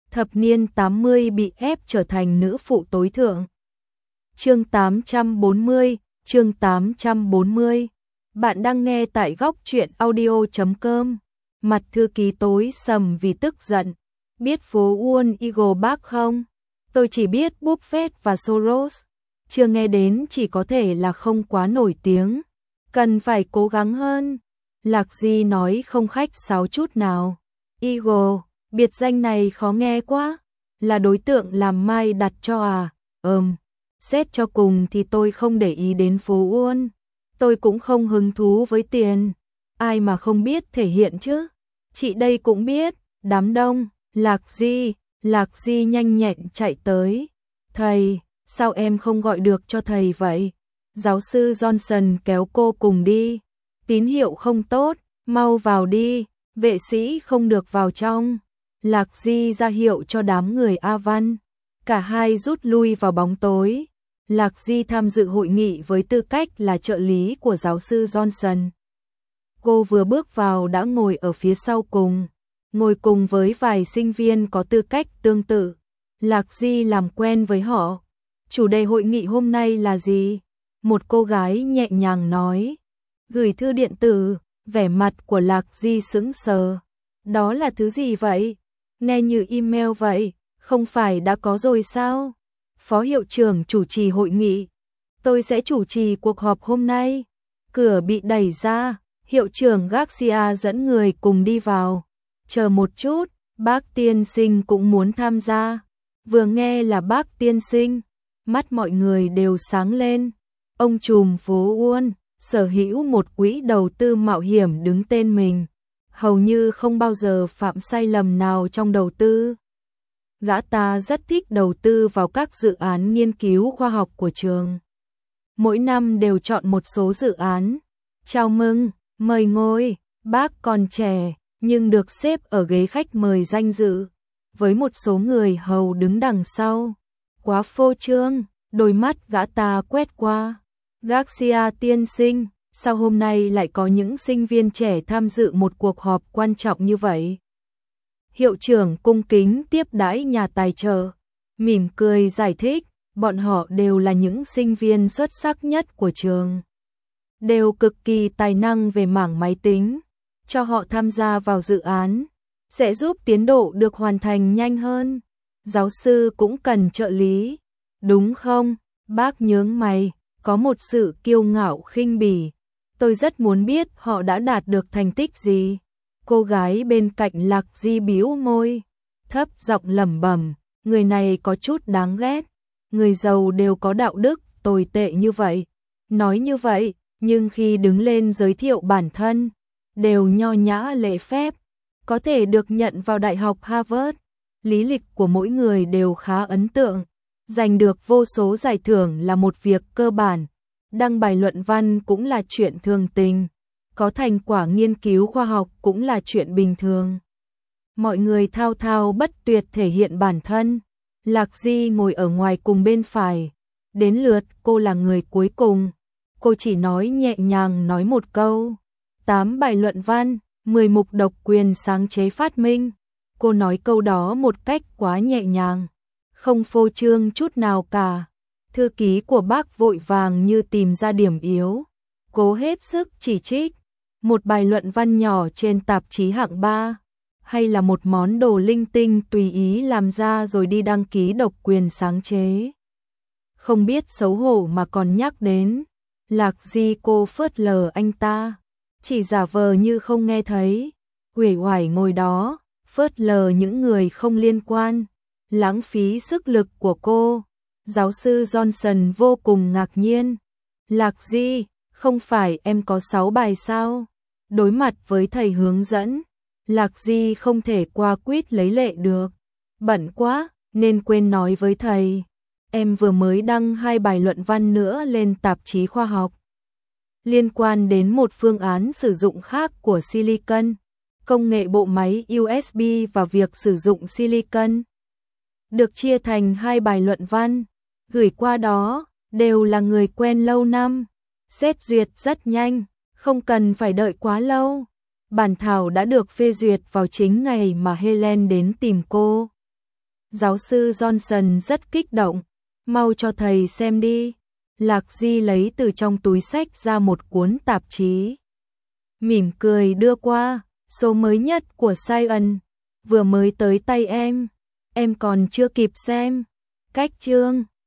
thập niên 80 bị ép trở thành nữ phụ tối thượng. Chương 840, chương 840. Bạn đang nghe tại góc truyện audio.com. Mặt thư ký tối sầm vì tức giận. Biết phố Wall Eagle Park không? Tôi chỉ biết Buffett và Soros. Chưa nghe đến, chỉ có thể là không quá nổi tiếng. Cần phải cố gắng hơn. Lạc Di nói không khách sáo chút nào. Eagle, biệt danh này khó nghe quá. Là đối tượng làm Mai đặt cho à? Xét cho cùng thì tôi không để ý đến phố Wall. Tôi cũng không hứng thú với tiền. Ai mà không biết thể hiện chứ? Chị đây cũng biết. Đám đông. Lạc Di nhanh nhẹn chạy tới. Thầy, sao em không gọi được cho thầy vậy? Giáo sư Johnson kéo cô cùng đi. Tín hiệu không tốt, mau vào đi. Vệ sĩ không được vào trong. Lạc Di ra hiệu cho đám người A Văn. Cả hai rút lui vào bóng tối. Lạc Di tham dự hội nghị với tư cách là trợ lý của giáo sư Johnson. Cô vừa bước vào đã ngồi ở phía sau cùng, ngồi cùng với vài sinh viên có tư cách tương tự. Lạc Di làm quen với họ. Chủ đề hội nghị hôm nay là gì? Một cô gái nhẹ nhàng nói. Gửi thư điện tử. Vẻ mặt của Lạc Di sững sờ. Đó là thứ gì vậy? Nghe như email vậy, không phải đã có rồi sao? Phó hiệu trưởng chủ trì hội nghị. Tôi sẽ chủ trì cuộc họp hôm nay. Cửa bị đẩy ra, hiệu trưởng Garcia dẫn người cùng đi vào. Chờ một chút, bác tiên sinh cũng muốn tham gia. Vừa nghe là bác tiên sinh, mắt mọi người đều sáng lên. Ông trùm phố Wall sở hữu một quỹ đầu tư mạo hiểm đứng tên mình, hầu như không bao giờ phạm sai lầm nào trong đầu tư. Gã ta rất thích đầu tư vào các dự án nghiên cứu khoa học của trường. Mỗi năm đều chọn một số dự án. Chào mừng, mời ngồi, bác còn trẻ, nhưng được xếp ở ghế khách mời danh dự, với một số người hầu đứng đằng sau. Quá phô trương, đôi mắt gã ta quét qua. Garcia tiên sinh, sao hôm nay lại có những sinh viên trẻ tham dự một cuộc họp quan trọng như vậy? Hiệu trưởng cung kính tiếp đãi nhà tài trợ, mỉm cười giải thích, bọn họ đều là những sinh viên xuất sắc nhất của trường. Đều cực kỳ tài năng về mảng máy tính, cho họ tham gia vào dự án, sẽ giúp tiến độ được hoàn thành nhanh hơn. Giáo sư cũng cần trợ lý, đúng không? Bác nhướng mày, có một sự kiêu ngạo khinh bỉ. Tôi rất muốn biết họ đã đạt được thành tích gì. Cô gái bên cạnh Lạc Di bĩu môi, thấp giọng lẩm bẩm, người này có chút đáng ghét. Người giàu đều có đạo đức tồi tệ như vậy. Nói như vậy, nhưng khi đứng lên giới thiệu bản thân, đều nho nhã lễ phép, có thể được nhận vào Đại học Harvard. Lý lịch của mỗi người đều khá ấn tượng, giành được vô số giải thưởng là một việc cơ bản, đăng bài luận văn cũng là chuyện thường tình, có thành quả nghiên cứu khoa học cũng là chuyện bình thường. Mọi người thao thao bất tuyệt thể hiện bản thân. Lạc Di ngồi ở ngoài cùng bên phải, đến lượt cô là người cuối cùng. Cô chỉ nói nhẹ nhàng nói một câu. 8 bài luận văn, 10 mục độc quyền sáng chế phát minh. Cô nói câu đó một cách quá nhẹ nhàng, không phô trương chút nào cả. Thư ký của bác vội vàng như tìm ra điểm yếu, cố hết sức chỉ trích. Một bài luận văn nhỏ trên tạp chí hạng 3, hay là một món đồ linh tinh tùy ý làm ra rồi đi đăng ký độc quyền sáng chế. Không biết xấu hổ mà còn nhắc đến. Lạc Di cô phớt lờ anh ta, chỉ giả vờ như không nghe thấy, uể oải ngồi đó, phớt lờ những người không liên quan, lãng phí sức lực của cô. Giáo sư Johnson vô cùng ngạc nhiên. Lạc Di, không phải em có 6 bài sao? Đối mặt với thầy hướng dẫn, Lạc Di không thể qua quýt lấy lệ được. Bận quá, nên quên nói với thầy. Em vừa mới đăng 2 bài luận văn nữa lên tạp chí khoa học. Liên quan đến một phương án sử dụng khác của silicon, công nghệ bộ máy USB và việc sử dụng silicon. Được chia thành 2 bài luận văn, gửi qua đó, đều là người quen lâu năm. Xét duyệt rất nhanh, không cần phải đợi quá lâu. Bản thảo đã được phê duyệt vào chính ngày mà Helen đến tìm cô. Giáo sư Johnson rất kích động. Mau cho thầy xem đi. Lạc Di lấy từ trong túi xách ra một cuốn tạp chí. Mỉm cười đưa qua, số mới nhất của Science, vừa mới tới tay em còn chưa kịp xem. Cách chương